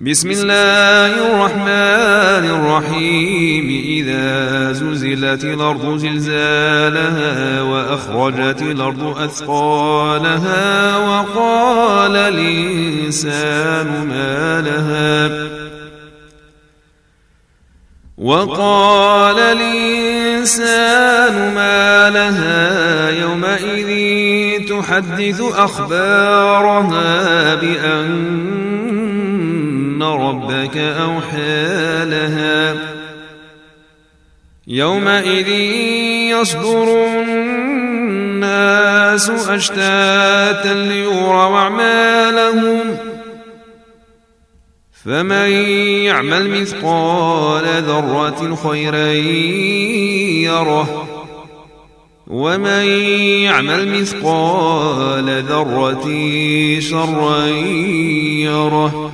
بسم الله الرحمن الرحيم. إذا زلزلت الأرض زلزالها وأخرجت الأرض أثقالها وقال الإنسان ما لها يومئذ تحدث أخبارها بأن ربك أوحى لها يومئذ يصدر الناس أشتاتا ليروا أعمالهم فمن يعمل مثقال ذرة خيرا يره ومن يعمل مثقال ذرة شرا يره